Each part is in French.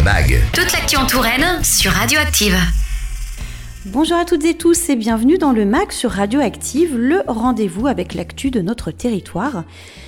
MAG. Toute l'actu en Touraine sur Radioactive. Bonjour à toutes et tous et bienvenue dans le MAG sur Radioactive, le rendez-vous avec l'actu de notre territoire.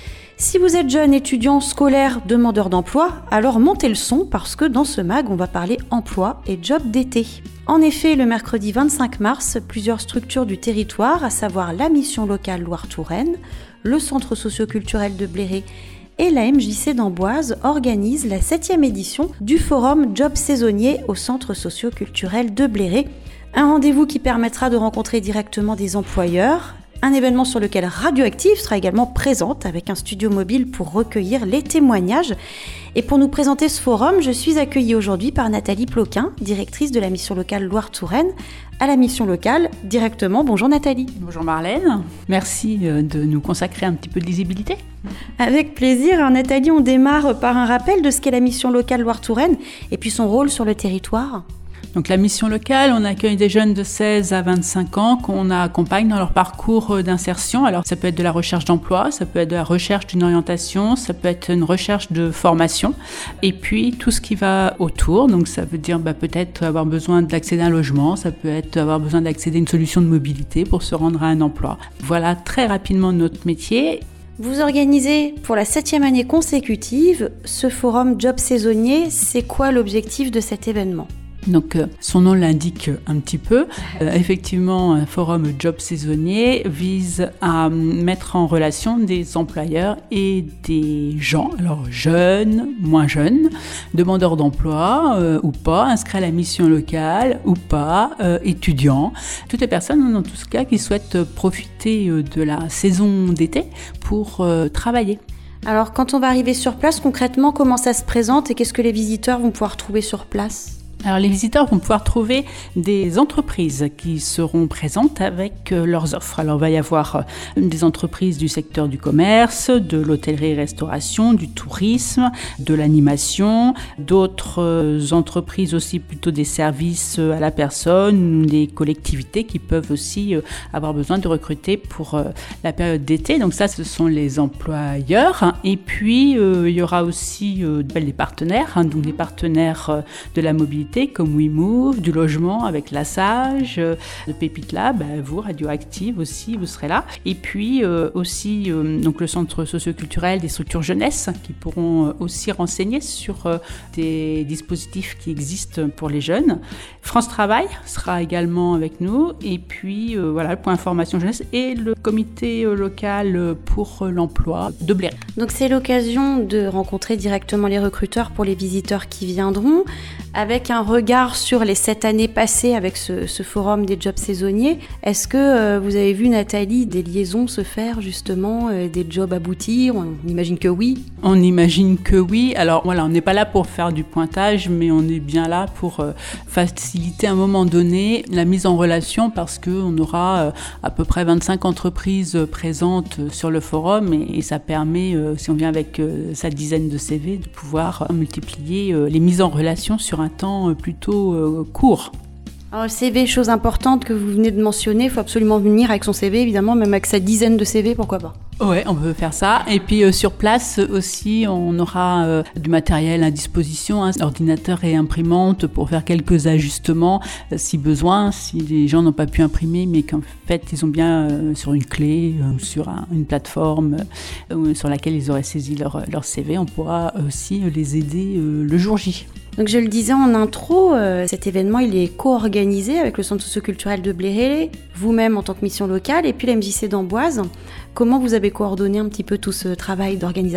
Si vous êtes jeune, étudiant, scolaire, demandeur d'emploi, alors montez le son parce que dans ce MAG, on va parler emploi et job d'été. En effet, le mercredi 25 mars, plusieurs structures du territoire, à savoir la mission locale Loire-Touraine, le centre socio-culturel de Bléré et la MJC d'Amboise organisent la 7e édition du forum Job saisonnier au centre socio-culturel de Bléré. Un rendez-vous qui permettra de rencontrer directement des employeurs. Un événement sur lequel Radioactive sera également présente avec un studio mobile pour recueillir les témoignages. Et pour nous présenter ce forum, je suis accueillie aujourd'hui par Nathalie Ploquin, directrice de la mission locale Loire-Touraine, à la mission locale directement. Bonjour Nathalie. Bonjour Marlène, merci de nous consacrer un petit peu de lisibilité. Avec plaisir. Alors Nathalie, on démarre par un rappel de ce qu'est la mission locale Loire-Touraine et puis son rôle sur le territoire. Donc la mission locale, on accueille des jeunes de 16 à 25 ans qu'on accompagne dans leur parcours d'insertion. Alors ça peut être de la recherche d'emploi, ça peut être de la recherche d'une orientation, ça peut être une recherche de formation et puis tout ce qui va autour. Donc ça veut dire peut-être avoir besoin d'accéder à un logement, ça peut être avoir besoin d'accéder à une solution de mobilité pour se rendre à un emploi. Voilà très rapidement notre métier. Vous organisez pour la 7e année consécutive ce forum Job saisonnier. C'est quoi l'objectif de cet événement ? Donc, son nom l'indique un petit peu. Effectivement, un forum job saisonnier vise à mettre en relation des employeurs et des gens, alors jeunes, moins jeunes, demandeurs d'emploi ou pas, inscrits à la mission locale ou pas, étudiants. Toutes les personnes, dans tout ce cas, qui souhaitent profiter de la saison d'été pour travailler. Alors, quand on va arriver sur place, concrètement, comment ça se présente et qu'est-ce que les visiteurs vont pouvoir trouver sur place ? Alors les visiteurs vont pouvoir trouver des entreprises qui seront présentes avec leurs offres. Alors il va y avoir des entreprises du secteur du commerce, de l'hôtellerie-restauration, du tourisme, de l'animation, d'autres entreprises aussi plutôt des services à la personne, des collectivités qui peuvent aussi avoir besoin de recruter pour la période d'été. Donc ça, ce sont les employeurs. Et puis il y aura aussi des partenaires, donc des partenaires de la mobilité comme WeMove, du logement avec la Sage, de Pépite Lab, vous, Radioactive aussi, vous serez là. Et puis aussi donc le centre socio-culturel des structures jeunesse qui pourront aussi renseigner sur des dispositifs qui existent pour les jeunes. France Travail sera également avec nous. Et puis voilà, le point information jeunesse et le comité local pour l'emploi de Bléré. Donc c'est l'occasion de rencontrer directement les recruteurs pour les visiteurs qui viendront, avec un regard sur les 7 années passées avec ce forum des jobs saisonniers. Est-ce que vous avez vu, Nathalie, des liaisons se faire justement, des jobs aboutir ? On imagine que oui. On imagine que oui. Alors voilà, on n'est pas là pour faire du pointage, mais on est bien là pour faciliter à un moment donné la mise en relation parce qu'on aura à peu près 25 entreprises présentes sur le forum et ça permet, si on vient avec sa dizaine de CV, de pouvoir multiplier les mises en relation sur un temps plutôt court. Alors le CV, chose importante que vous venez de mentionner, il faut absolument venir avec son CV, évidemment, même avec sa dizaine de CV, pourquoi pas ? Ouais, on peut faire ça. Et puis sur place aussi, on aura du matériel à disposition, ordinateur et imprimante pour faire quelques ajustements si besoin, si les gens n'ont pas pu imprimer, mais qu'en fait ils ont bien sur une clé ou sur une plateforme sur laquelle ils auraient saisi leur CV, on pourra aussi les aider le jour J. Donc je le disais en intro, cet événement il est co-organisé avec le centre socio-culturel de Bléré, vous-même en tant que mission locale et puis la MJC d'Amboise. Comment vous avez coordonné un petit peu tout ce travail d'organisation ?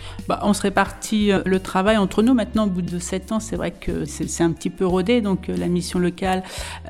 On se répartit le travail entre nous. Maintenant, au bout de 7 ans, c'est vrai que c'est un petit peu rodé. Donc, la mission locale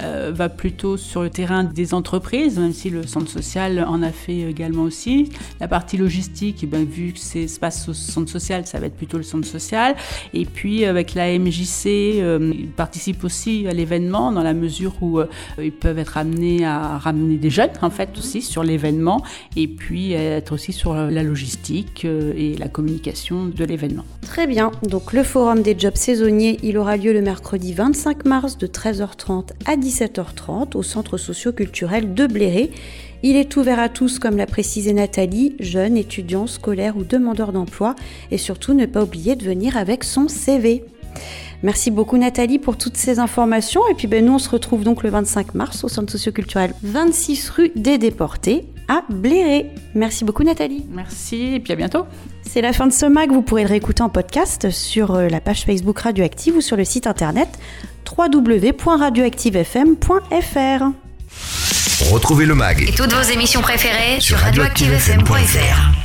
va plutôt sur le terrain des entreprises, même si le centre social en a fait également aussi. La partie logistique, vu que c'est passe au centre social, ça va être plutôt le centre social. Et puis, avec la MJC, ils participent aussi à l'événement dans la mesure où ils peuvent être amenés à ramener des jeunes, en fait, aussi sur l'événement. Et puis, être aussi sur la logistique et la communication de l'événement. Très bien, donc le forum des jobs saisonniers, il aura lieu le mercredi 25 mars de 13h30 à 17h30 au centre socio-culturel de Bléré. Il est ouvert à tous, comme l'a précisé Nathalie, jeunes, étudiants, scolaires ou demandeurs d'emploi, et surtout ne pas oublier de venir avec son CV. Merci beaucoup Nathalie pour toutes ces informations. Et puis nous, on se retrouve donc le 25 mars au centre socioculturel 26 rue des Déportés à Bléré. Merci beaucoup Nathalie. Merci et puis à bientôt. C'est la fin de ce MAG. Vous pourrez le réécouter en podcast sur la page Facebook Radioactive ou sur le site internet www.radioactivefm.fr. Retrouvez le MAG Et toutes vos émissions préférées sur radioactivefm.fr.